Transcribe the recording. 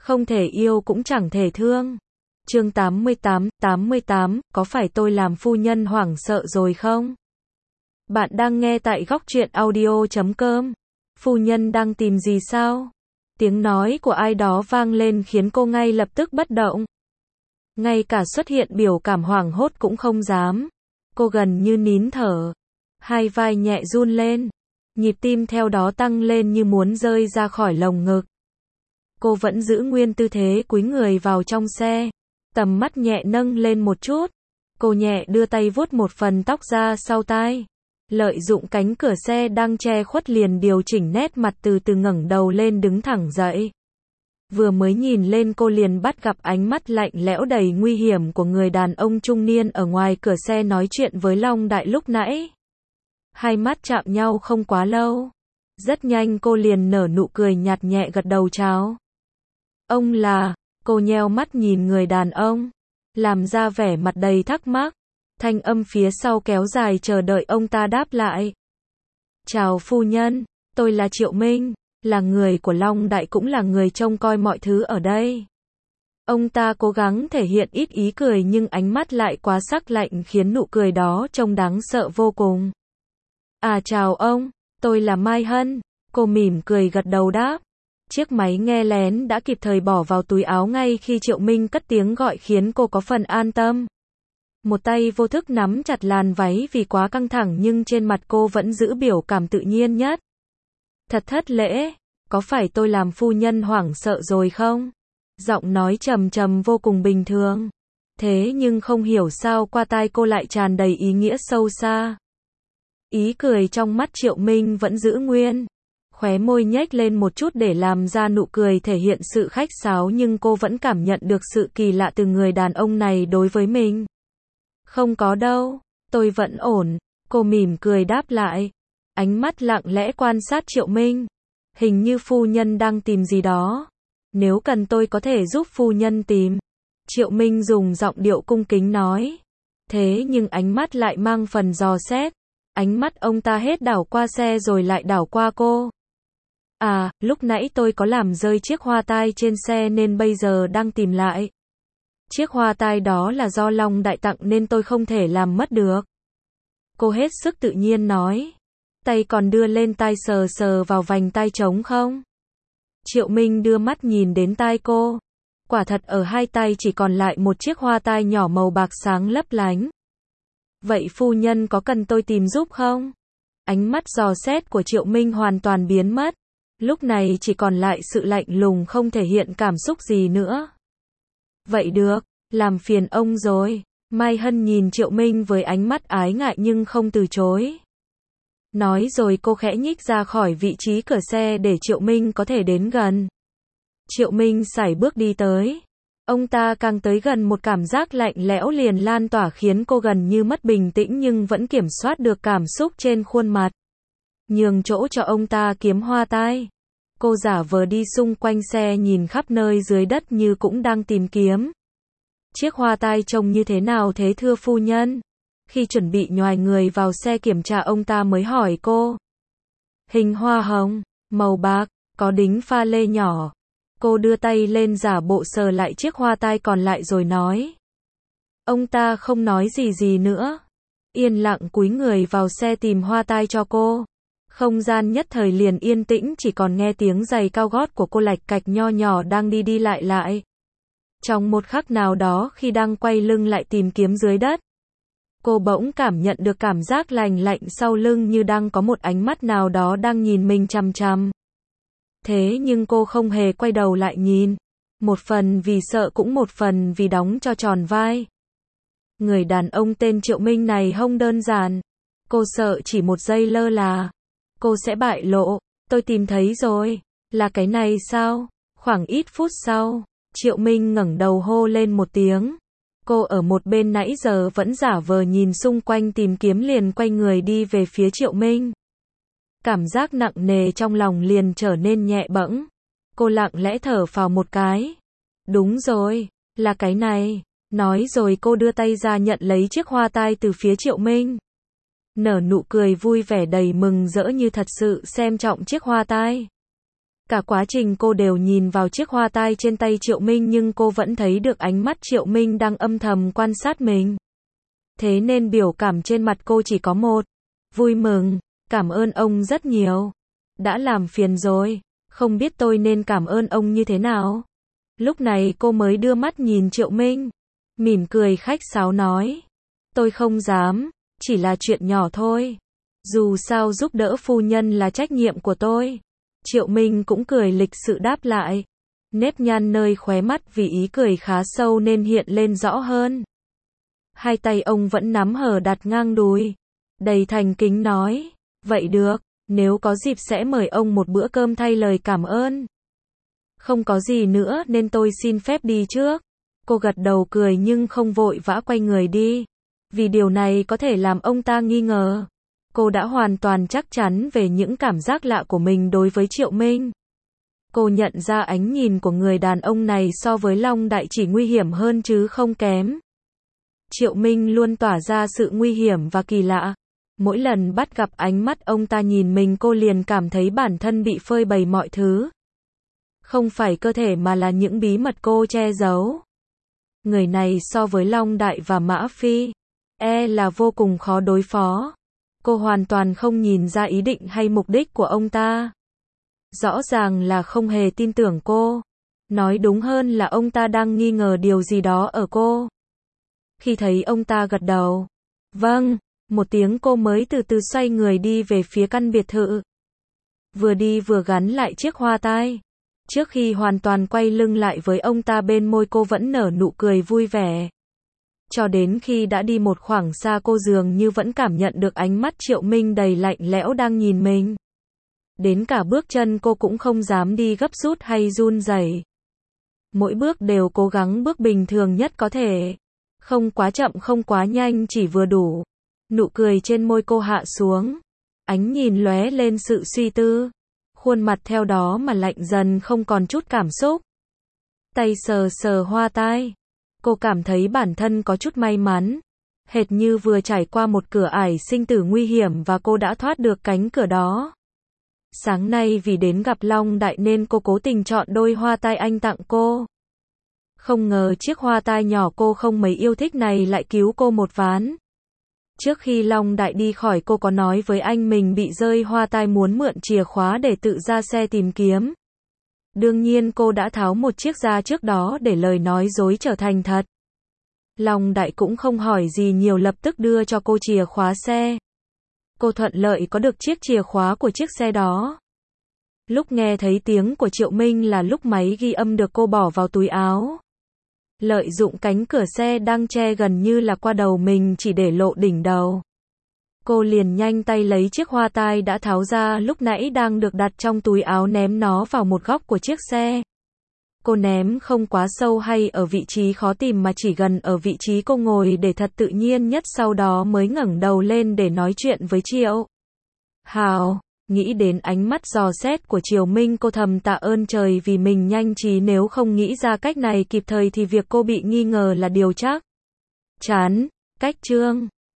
Không thể yêu cũng chẳng thể thương. Chương 88, có phải tôi làm phu nhân hoảng sợ rồi không? Bạn đang nghe tại góc truyện audio.com. Phu nhân đang tìm gì sao? Tiếng nói của ai đó vang lên khiến cô ngay lập tức bất động. Ngay cả xuất hiện biểu cảm hoảng hốt cũng không dám. Cô gần như nín thở. Hai vai nhẹ run lên. Nhịp tim theo đó tăng lên như muốn rơi ra khỏi lồng ngực. Cô vẫn giữ nguyên tư thế cúi người vào trong xe. Tầm mắt nhẹ nâng lên một chút. Cô nhẹ đưa tay vuốt một phần tóc ra sau tai. Lợi dụng cánh cửa xe đang che khuất liền điều chỉnh nét mặt, từ từ ngẩng đầu lên đứng thẳng dậy. Vừa mới nhìn lên cô liền bắt gặp ánh mắt lạnh lẽo đầy nguy hiểm của người đàn ông trung niên ở ngoài cửa xe nói chuyện với Long Đại lúc nãy. Hai mắt chạm nhau không quá lâu. Rất nhanh cô liền nở nụ cười nhạt nhẹ gật đầu chào. Ông là, cô nheo mắt nhìn người đàn ông, làm ra vẻ mặt đầy thắc mắc. Thanh âm phía sau kéo dài chờ đợi ông ta đáp lại. Chào phu nhân, tôi là Triệu Minh, là người của Long Đại cũng là người trông coi mọi thứ ở đây. Ông ta cố gắng thể hiện ít ý cười nhưng ánh mắt lại quá sắc lạnh khiến nụ cười đó trông đáng sợ vô cùng. À chào ông, tôi là Mai Hân, cô mỉm cười gật đầu đáp. Chiếc máy nghe lén đã kịp thời bỏ vào túi áo ngay khi Triệu Minh cất tiếng gọi khiến cô có phần an tâm. Một tay vô thức nắm chặt làn váy vì quá căng thẳng nhưng trên mặt cô vẫn giữ biểu cảm tự nhiên nhất. Thật thất lễ, có phải tôi làm phu nhân hoảng sợ rồi không? Giọng nói trầm trầm vô cùng bình thường. Thế nhưng không hiểu sao qua tai cô lại tràn đầy ý nghĩa sâu xa. Ý cười trong mắt Triệu Minh vẫn giữ nguyên. Khóe môi nhếch lên một chút để làm ra nụ cười thể hiện sự khách sáo nhưng cô vẫn cảm nhận được sự kỳ lạ từ người đàn ông này đối với mình. Không có đâu, tôi vẫn ổn, cô mỉm cười đáp lại. Ánh mắt lặng lẽ quan sát Triệu Minh. Hình như phu nhân đang tìm gì đó. Nếu cần tôi có thể giúp phu nhân tìm. Triệu Minh dùng giọng điệu cung kính nói. Thế nhưng ánh mắt lại mang phần dò xét. Ánh mắt ông ta hết đảo qua xe rồi lại đảo qua cô. À, lúc nãy tôi có làm rơi chiếc hoa tai trên xe nên bây giờ đang tìm lại. Chiếc hoa tai đó là do Long Đại tặng nên tôi không thể làm mất được. Cô hết sức tự nhiên nói. Tay còn đưa lên tai sờ sờ vào vành tai trống không? Triệu Minh đưa mắt nhìn đến tai cô. Quả thật ở hai tay chỉ còn lại một chiếc hoa tai nhỏ màu bạc sáng lấp lánh. Vậy phu nhân có cần tôi tìm giúp không? Ánh mắt dò xét của Triệu Minh hoàn toàn biến mất. Lúc này chỉ còn lại sự lạnh lùng không thể hiện cảm xúc gì nữa. Vậy được, làm phiền ông rồi. Mai Hân nhìn Triệu Minh với ánh mắt ái ngại nhưng không từ chối. Nói rồi cô khẽ nhích ra khỏi vị trí cửa xe để Triệu Minh có thể đến gần. Triệu Minh sải bước đi tới. Ông ta càng tới gần một cảm giác lạnh lẽo liền lan tỏa khiến cô gần như mất bình tĩnh nhưng vẫn kiểm soát được cảm xúc trên khuôn mặt. Nhường chỗ cho ông ta kiếm hoa tai. Cô giả vờ đi xung quanh xe nhìn khắp nơi dưới đất như cũng đang tìm kiếm. Chiếc hoa tai trông như thế nào thế thưa phu nhân? Khi chuẩn bị nhoài người vào xe kiểm tra ông ta mới hỏi cô. Hình hoa hồng, màu bạc, có đính pha lê nhỏ. Cô đưa tay lên giả bộ sờ lại chiếc hoa tai còn lại rồi nói. Ông ta không nói gì nữa. Yên lặng cúi người vào xe tìm hoa tai cho cô. Không gian nhất thời liền yên tĩnh chỉ còn nghe tiếng giày cao gót của cô lạch cạch nho nhỏ đang đi lại. Trong một khắc nào đó khi đang quay lưng lại tìm kiếm dưới đất. Cô bỗng cảm nhận được cảm giác lành lạnh sau lưng như đang có một ánh mắt nào đó đang nhìn mình chằm chằm. Thế nhưng cô không hề quay đầu lại nhìn. Một phần vì sợ cũng một phần vì đóng cho tròn vai. Người đàn ông tên Triệu Minh này không đơn giản. Cô sợ chỉ một giây lơ là. Cô sẽ bại lộ. Tôi tìm thấy rồi. Là cái này sao? Khoảng ít phút sau. Triệu Minh ngẩng đầu hô lên một tiếng. Cô ở một bên nãy giờ vẫn giả vờ nhìn xung quanh tìm kiếm liền quay người đi về phía Triệu Minh. Cảm giác nặng nề trong lòng liền trở nên nhẹ bẫng. Cô lặng lẽ thở phào một cái. Đúng rồi, là cái này. Nói rồi cô đưa tay ra nhận lấy chiếc hoa tai từ phía Triệu Minh. Nở nụ cười vui vẻ đầy mừng rỡ như thật sự xem trọng chiếc hoa tai. Cả quá trình cô đều nhìn vào chiếc hoa tai trên tay Triệu Minh nhưng cô vẫn thấy được ánh mắt Triệu Minh đang âm thầm quan sát mình. Thế nên biểu cảm trên mặt cô chỉ có một, vui mừng, cảm ơn ông rất nhiều. Đã làm phiền rồi, không biết tôi nên cảm ơn ông như thế nào. Lúc này cô mới đưa mắt nhìn Triệu Minh, mỉm cười khách sáo nói. Tôi không dám, chỉ là chuyện nhỏ thôi. Dù sao giúp đỡ phu nhân là trách nhiệm của tôi. Triệu Minh cũng cười lịch sự đáp lại. Nếp nhăn nơi khóe mắt vì ý cười khá sâu nên hiện lên rõ hơn. Hai tay ông vẫn nắm hở đặt ngang đùi. Đầy thành kính nói. Vậy được, nếu có dịp sẽ mời ông một bữa cơm thay lời cảm ơn. Không có gì nữa nên tôi xin phép đi trước. Cô gật đầu cười nhưng không vội vã quay người đi. Vì điều này có thể làm ông ta nghi ngờ. Cô đã hoàn toàn chắc chắn về những cảm giác lạ của mình đối với Triệu Minh. Cô nhận ra ánh nhìn của người đàn ông này so với Long Đại chỉ nguy hiểm hơn chứ không kém. Triệu Minh luôn tỏa ra sự nguy hiểm và kỳ lạ. Mỗi lần bắt gặp ánh mắt ông ta nhìn mình cô liền cảm thấy bản thân bị phơi bày mọi thứ. Không phải cơ thể mà là những bí mật cô che giấu. Người này so với Long Đại và Mã Phi, là vô cùng khó đối phó. Cô hoàn toàn không nhìn ra ý định hay mục đích của ông ta. Rõ ràng là không hề tin tưởng cô. Nói đúng hơn là ông ta đang nghi ngờ điều gì đó ở cô. Khi thấy ông ta gật đầu, vâng, một tiếng cô mới từ từ xoay người đi về phía căn biệt thự. Vừa đi vừa gắn lại chiếc hoa tai. Trước khi hoàn toàn quay lưng lại với ông ta bên môi cô vẫn nở nụ cười vui vẻ. Cho đến khi đã đi một khoảng xa cô dường như vẫn cảm nhận được ánh mắt Triệu Minh đầy lạnh lẽo đang nhìn mình. Đến cả bước chân cô cũng không dám đi gấp rút hay run rẩy. Mỗi bước đều cố gắng bước bình thường nhất có thể. Không quá chậm không quá nhanh chỉ vừa đủ. Nụ cười trên môi cô hạ xuống. Ánh nhìn lóe lên sự suy tư. Khuôn mặt theo đó mà lạnh dần không còn chút cảm xúc. Tay sờ sờ hoa tai. Cô cảm thấy bản thân có chút may mắn. Hệt như vừa trải qua một cửa ải sinh tử nguy hiểm và cô đã thoát được cánh cửa đó. Sáng nay vì đến gặp Long Đại nên cô cố tình chọn đôi hoa tai anh tặng cô. Không ngờ chiếc hoa tai nhỏ cô không mấy yêu thích này lại cứu cô một ván. Trước khi Long Đại đi khỏi cô có nói với anh mình bị rơi hoa tai muốn mượn chìa khóa để tự ra xe tìm kiếm. Đương nhiên cô đã tháo một chiếc ra trước đó để lời nói dối trở thành thật. Long Đại cũng không hỏi gì nhiều lập tức đưa cho cô chìa khóa xe. Cô thuận lợi có được chiếc chìa khóa của chiếc xe đó. Lúc nghe thấy tiếng của Triệu Minh là lúc máy ghi âm được cô bỏ vào túi áo. Lợi dụng cánh cửa xe đang che gần như là qua đầu mình chỉ để lộ đỉnh đầu. Cô liền nhanh tay lấy chiếc hoa tai đã tháo ra lúc nãy đang được đặt trong túi áo ném nó vào một góc của chiếc xe. Cô ném không quá sâu hay ở vị trí khó tìm mà chỉ gần ở vị trí cô ngồi để thật tự nhiên nhất sau đó mới ngẩng đầu lên để nói chuyện với Triệu Hào. Nghĩ đến ánh mắt dò xét của Triệu Minh cô thầm tạ ơn trời vì mình nhanh trí nếu không nghĩ ra cách này kịp thời thì việc cô bị nghi ngờ là điều chắc chắn. Cách chương